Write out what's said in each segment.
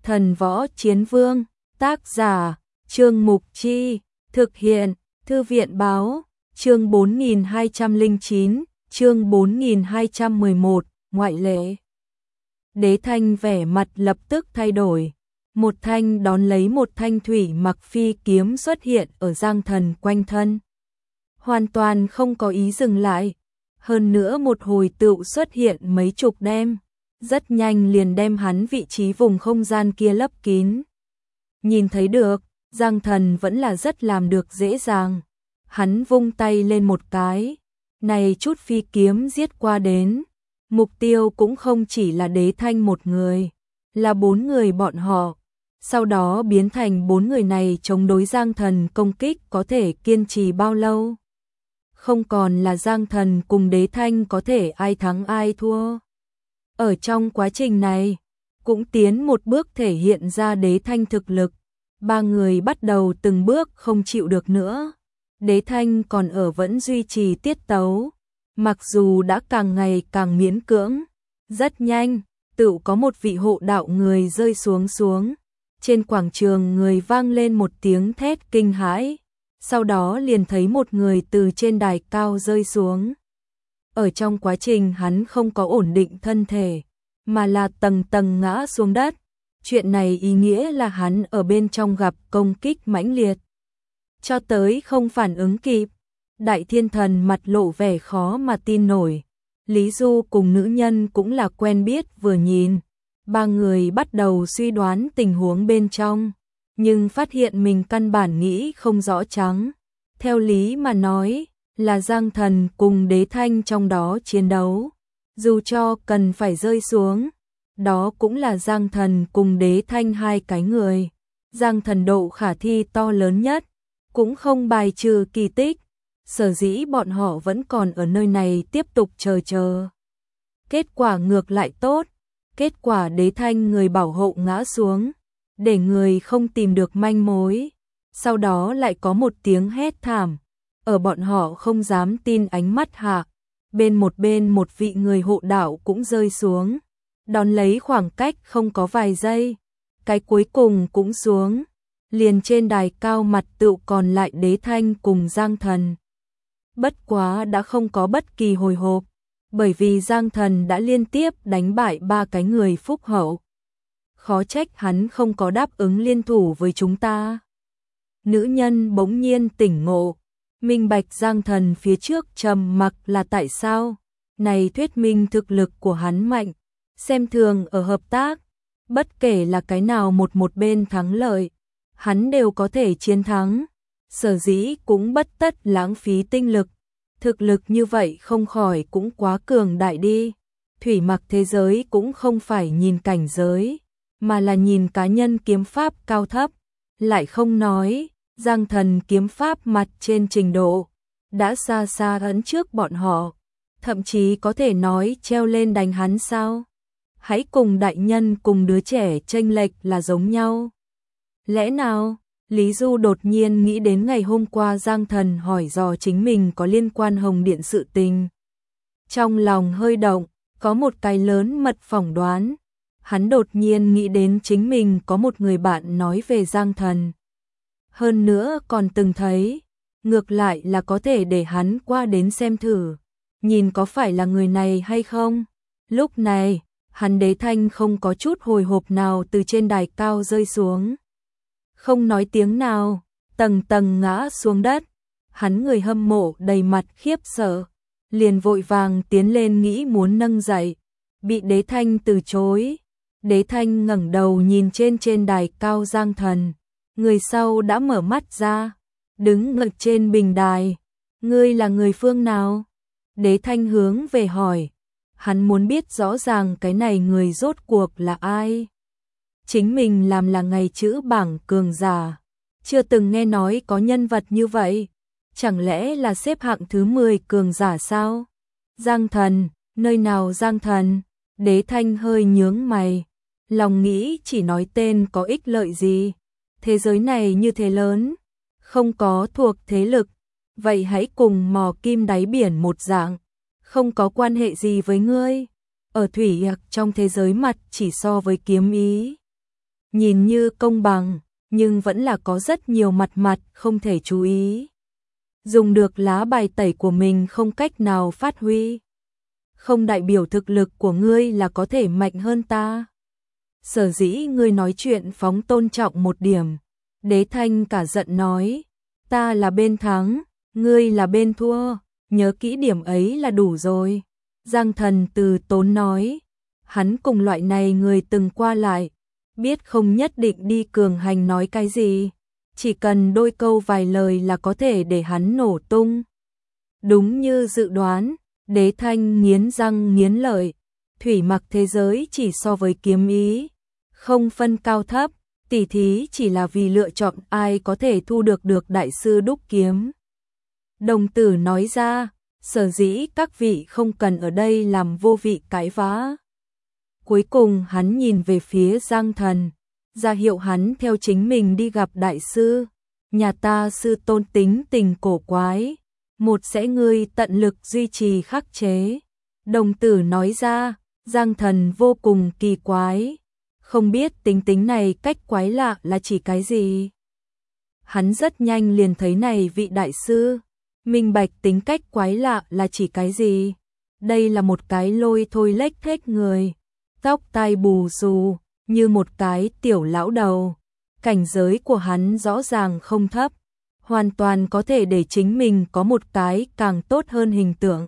Thần Võ Chiến Vương, tác giả, Trương Mục Chi, thực hiện, Thư viện Báo, chương 4209, chương 4211, ngoại lệ. Đế Thanh vẻ mặt lập tức thay đổi, một thanh đón lấy một thanh thủy mặc phi kiếm xuất hiện ở Giang Thần quanh thân. Hoàn toàn không có ý dừng lại, hơn nữa một hồi tựu xuất hiện mấy chục đem, rất nhanh liền đem hắn vị trí vùng không gian kia lấp kín. Nhìn thấy được, Giang Thần vẫn là rất làm được dễ dàng. Hắn vung tay lên một cái, này chút phi kiếm giết qua đến. Mục tiêu cũng không chỉ là Đế Thanh một người, là 4 người bọn họ. Sau đó biến thành 4 người này chống đối Giang Thần công kích có thể kiên trì bao lâu. Không còn là Giang Thần cùng Đế Thanh có thể ai thắng ai thua. Ở trong quá trình này, cũng tiến một bước thể hiện ra Đế Thanh thực lực. 3 người bắt đầu từng bước không chịu được nữa. Đế Thanh còn ở vẫn duy trì tiết tấu. Mặc dù đã càng ngày càng miễn cưỡng, rất nhanh, tự có một vị hộ đạo người rơi xuống. Trên quảng trường người vang lên một tiếng thét kinh hãi, sau đó liền thấy một người từ trên đài cao rơi xuống. Ở trong quá trình hắn không có ổn định thân thể, mà là tầng tầng ngã xuống đất. Chuyện này ý nghĩa là hắn ở bên trong gặp công kích mãnh liệt. Cho tới không phản ứng kịp. Đại Thiên Thần mặt lộ vẻ khó mà tin nổi. Lý Du cùng nữ nhân cũng là quen biết vừa nhìn. 3 người bắt đầu suy đoán tình huống bên trong, nhưng phát hiện mình căn bản nghĩ không rõ trắng. Theo lý mà nói, là Giang Thần cùng Đế Thanh trong đó chiến đấu. Dù cho cần phải rơi xuống, đó cũng là Giang Thần cùng Đế Thanh hai cái người. Giang Thần độ khả thi to lớn nhất, cũng không bài trừ kỳ tích. Sở dĩ bọn họ vẫn còn ở nơi này tiếp tục chờ. Kết quả ngược lại tốt, kết quả Đế Thanh người bảo hộ ngã xuống, để người không tìm được manh mối. Sau đó lại có một tiếng hét thảm, ở bọn họ không dám tin ánh mắt hạ, bên một vị người hộ đạo cũng rơi xuống, đón lấy khoảng cách không có vài giây, cái cuối cùng cũng xuống, liền trên đài cao mặt tựu còn lại Đế Thanh cùng Giang Thần. Bất quá đã không có bất kỳ hồi hộp, bởi vì Giang Thần đã liên tiếp đánh bại 3 cái người phúc hậu. Khó trách hắn không có đáp ứng liên thủ với chúng ta. Nữ nhân bỗng nhiên tỉnh ngộ, minh bạch Giang Thần phía trước trầm mặc là tại sao. Này thuyết minh thực lực của hắn mạnh, xem thường ở hợp tác. Bất kể là cái nào một bên thắng lợi, hắn đều có thể chiến thắng. Sở dĩ cũng bất tất lãng phí tinh lực. Thực lực như vậy không khỏi cũng quá cường đại đi. Thủy mặc thế giới cũng không phải nhìn cảnh giới, mà là nhìn cá nhân kiếm pháp cao thấp. Lại không nói, Giang Thần kiếm pháp mặt trên trình độ, đã xa xa ấn trước bọn họ. Thậm chí có thể nói treo lên đánh hắn sao? Hãy cùng đại nhân cùng đứa trẻ chênh lệch là giống nhau. Lẽ nào? Lý Du đột nhiên nghĩ đến ngày hôm qua Giang Thần hỏi dò chính mình có liên quan Hồng Điện sự tình. Trong lòng hơi động, có một cái lớn mật phỏng đoán. Hắn đột nhiên nghĩ đến chính mình có một người bạn nói về Giang Thần. Hơn nữa còn từng thấy, ngược lại là có thể để hắn qua đến xem thử, nhìn có phải là người này hay không. Lúc này, hắn Đế Thanh không có chút hồi hộp nào từ trên đài cao rơi xuống. Không nói tiếng nào, tầng tầng ngã xuống đất. Hắn người hâm mộ đầy mặt khiếp sợ, liền vội vàng tiến lên nghĩ muốn nâng dậy, bị Đế Thanh từ chối. Đế Thanh ngẩng đầu nhìn trên đài cao Giang Thần, người sau đã mở mắt ra, đứng ngực trên bình đài. Ngươi là người phương nào? Đế Thanh hướng về hỏi, hắn muốn biết rõ ràng cái này người rốt cuộc là ai. Chính mình làm là ngày chữ bảng cường giả, chưa từng nghe nói có nhân vật như vậy, chẳng lẽ là xếp hạng thứ 10 cường giả sao? Giang Thần, nơi nào Giang Thần? Đế Thanh hơi nhướng mày, lòng nghĩ chỉ nói tên có ích lợi gì, thế giới này như thế lớn, không có thuộc thế lực, vậy hãy cùng mò kim đáy biển một dạng, không có quan hệ gì với ngươi, ở thủy trong thế giới mặt chỉ so với kiếm ý. nhìn như công bằng, nhưng vẫn là có rất nhiều mặt không thể chú ý. Dùng được lá bài tẩy của mình không cách nào phát huy. Không đại biểu thực lực của ngươi là có thể mạnh hơn ta. Sở dĩ ngươi nói chuyện phóng tôn trọng một điểm. Đế Thanh cả giận nói, ta là bên thắng, ngươi là bên thua, nhớ kỹ điểm ấy là đủ rồi. Giang Thần từ tốn nói, hắn cùng loại này người từng qua lại, biết không nhất định đi cường hành nói cái gì, chỉ cần đôi câu vài lời là có thể để hắn nổ tung. Đúng như dự đoán, Đế Thanh nghiến răng nghiến lợi, thủy mặc thế giới chỉ so với kiếm ý, không phân cao thấp, tỉ thí chỉ là vì lựa chọn ai có thể thu được đại sư đúc kiếm. Đồng tử nói ra, sở dĩ các vị không cần ở đây làm vô vị cãi vã. Cuối cùng hắn nhìn về phía Giang Thần, ra hiệu hắn theo chính mình đi gặp đại sư. Nhà ta sư tôn tính tình cổ quái, một sẽ ngươi tận lực duy trì khắc chế. Đồng tử nói ra, Giang Thần vô cùng kỳ quái, không biết tính này cách quái lạ là chỉ cái gì. Hắn rất nhanh liền thấy này vị đại sư, minh bạch tính cách quái lạ là chỉ cái gì. Đây là một cái lôi thôi lếch thếch người, tóc tai bù xù, như một cái tiểu lão đầu. Cảnh giới của hắn rõ ràng không thấp, hoàn toàn có thể để chính mình có một cái càng tốt hơn hình tượng.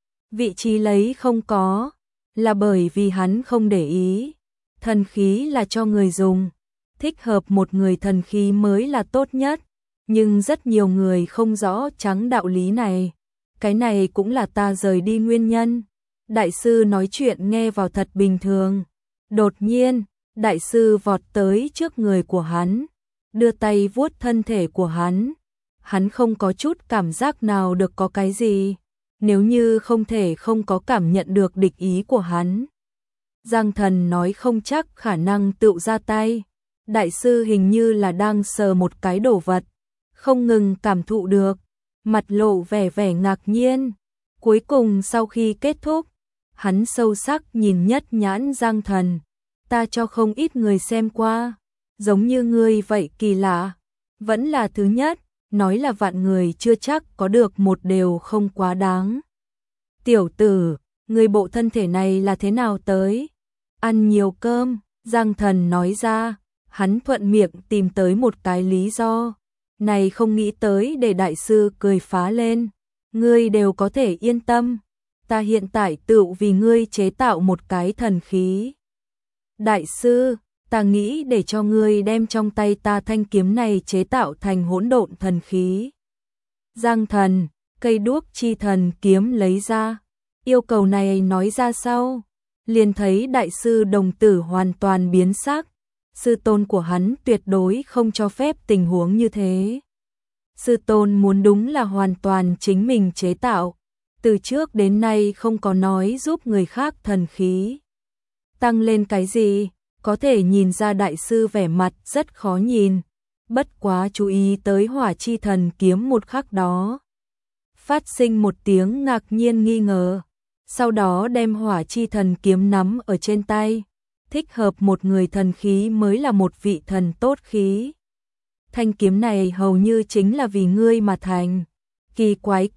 Vị trí lấy không có, là bởi vì hắn không để ý. Thần khí là cho người dùng, thích hợp một người thần khí mới là tốt nhất, nhưng rất nhiều người không rõ trắng đạo lý này. Cái này cũng là ta rời đi nguyên nhân. Đại sư nói chuyện nghe vào thật bình thường. Đột nhiên, đại sư vọt tới trước người của hắn, đưa tay vuốt thân thể của hắn. Hắn không có chút cảm giác nào được có cái gì, nếu như không thể không có cảm nhận được địch ý của hắn. Giang Thần nói không chắc khả năng tựu ra tay. Đại sư hình như là đang sờ một cái đồ vật, không ngừng cảm thụ được, mặt lộ vẻ ngạc nhiên. Cuối cùng sau khi kết thúc, hắn sâu sắc nhìn nhất nhãn Giang Thần. Ta cho không ít người xem qua, giống như ngươi vậy kỳ lạ, vẫn là thứ nhất, nói là vạn người chưa chắc có được một đều không quá đáng. Tiểu tử, ngươi bộ thân thể này là thế nào tới? Ăn nhiều cơm, Giang Thần nói ra, hắn thuận miệng tìm tới một cái lý do. Này không nghĩ tới để đại sư cười phá lên. Ngươi đều có thể yên tâm, ta hiện tại tự vì ngươi chế tạo một cái thần khí. Đại sư, ta nghĩ để cho ngươi đem trong tay ta thanh kiếm này chế tạo thành hỗn độn thần khí. Giang Thần, cây đuốc chi thần kiếm lấy ra. Yêu cầu này nói ra sau, liền thấy đại sư đồng tử hoàn toàn biến sắc. Sư tôn của hắn tuyệt đối không cho phép tình huống như thế. Sư tôn muốn đúng là hoàn toàn chính mình chế tạo, từ trước đến nay không có nói giúp người khác thần khí. Tăng lên cái gì, có thể nhìn ra đại sư vẻ mặt rất khó nhìn, bất quá chú ý tới hỏa chi thần kiếm một khắc đó. Phát sinh một tiếng ngạc nhiên nghi ngờ, sau đó đem hỏa chi thần kiếm nắm ở trên tay. Thích hợp một người thần khí mới là một vị thần tốt khí. Thanh kiếm này hầu như chính là vì ngươi mà thành. Kỳ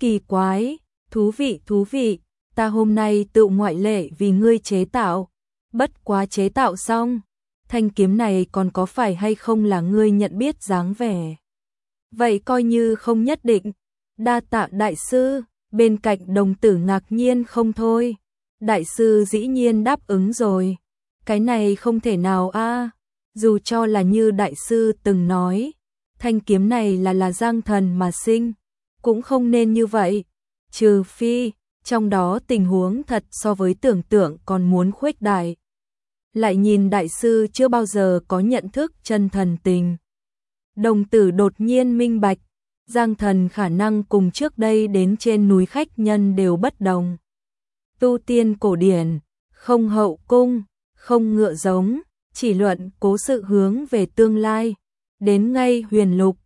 quái, thú vị, ta hôm nay tự ngoại lệ vì ngươi chế tạo. Bất quá chế tạo xong, thanh kiếm này còn có phải hay không là ngươi nhận biết dáng vẻ. Vậy coi như không nhất định. Đa tạ đại sư, bên cạnh đồng tử ngạc nhiên không thôi. Đại sư dĩ nhiên đáp ứng rồi. Cái này không thể nào a, dù cho là như đại sư từng nói, thanh kiếm này là Giang Thần mà sinh, cũng không nên như vậy, trừ phi, trong đó tình huống thật so với tưởng tượng còn muốn khuếch đại. Lại nhìn đại sư chưa bao giờ có nhận thức chân thần tình. Đồng tử đột nhiên minh bạch, Giang Thần khả năng cùng trước đây đến trên núi khách nhân đều bất đồng. Tu tiên cổ điển, không hậu cung, không ngựa giống, chỉ luận cố sự hướng về tương lai. Đến ngay huyền lục,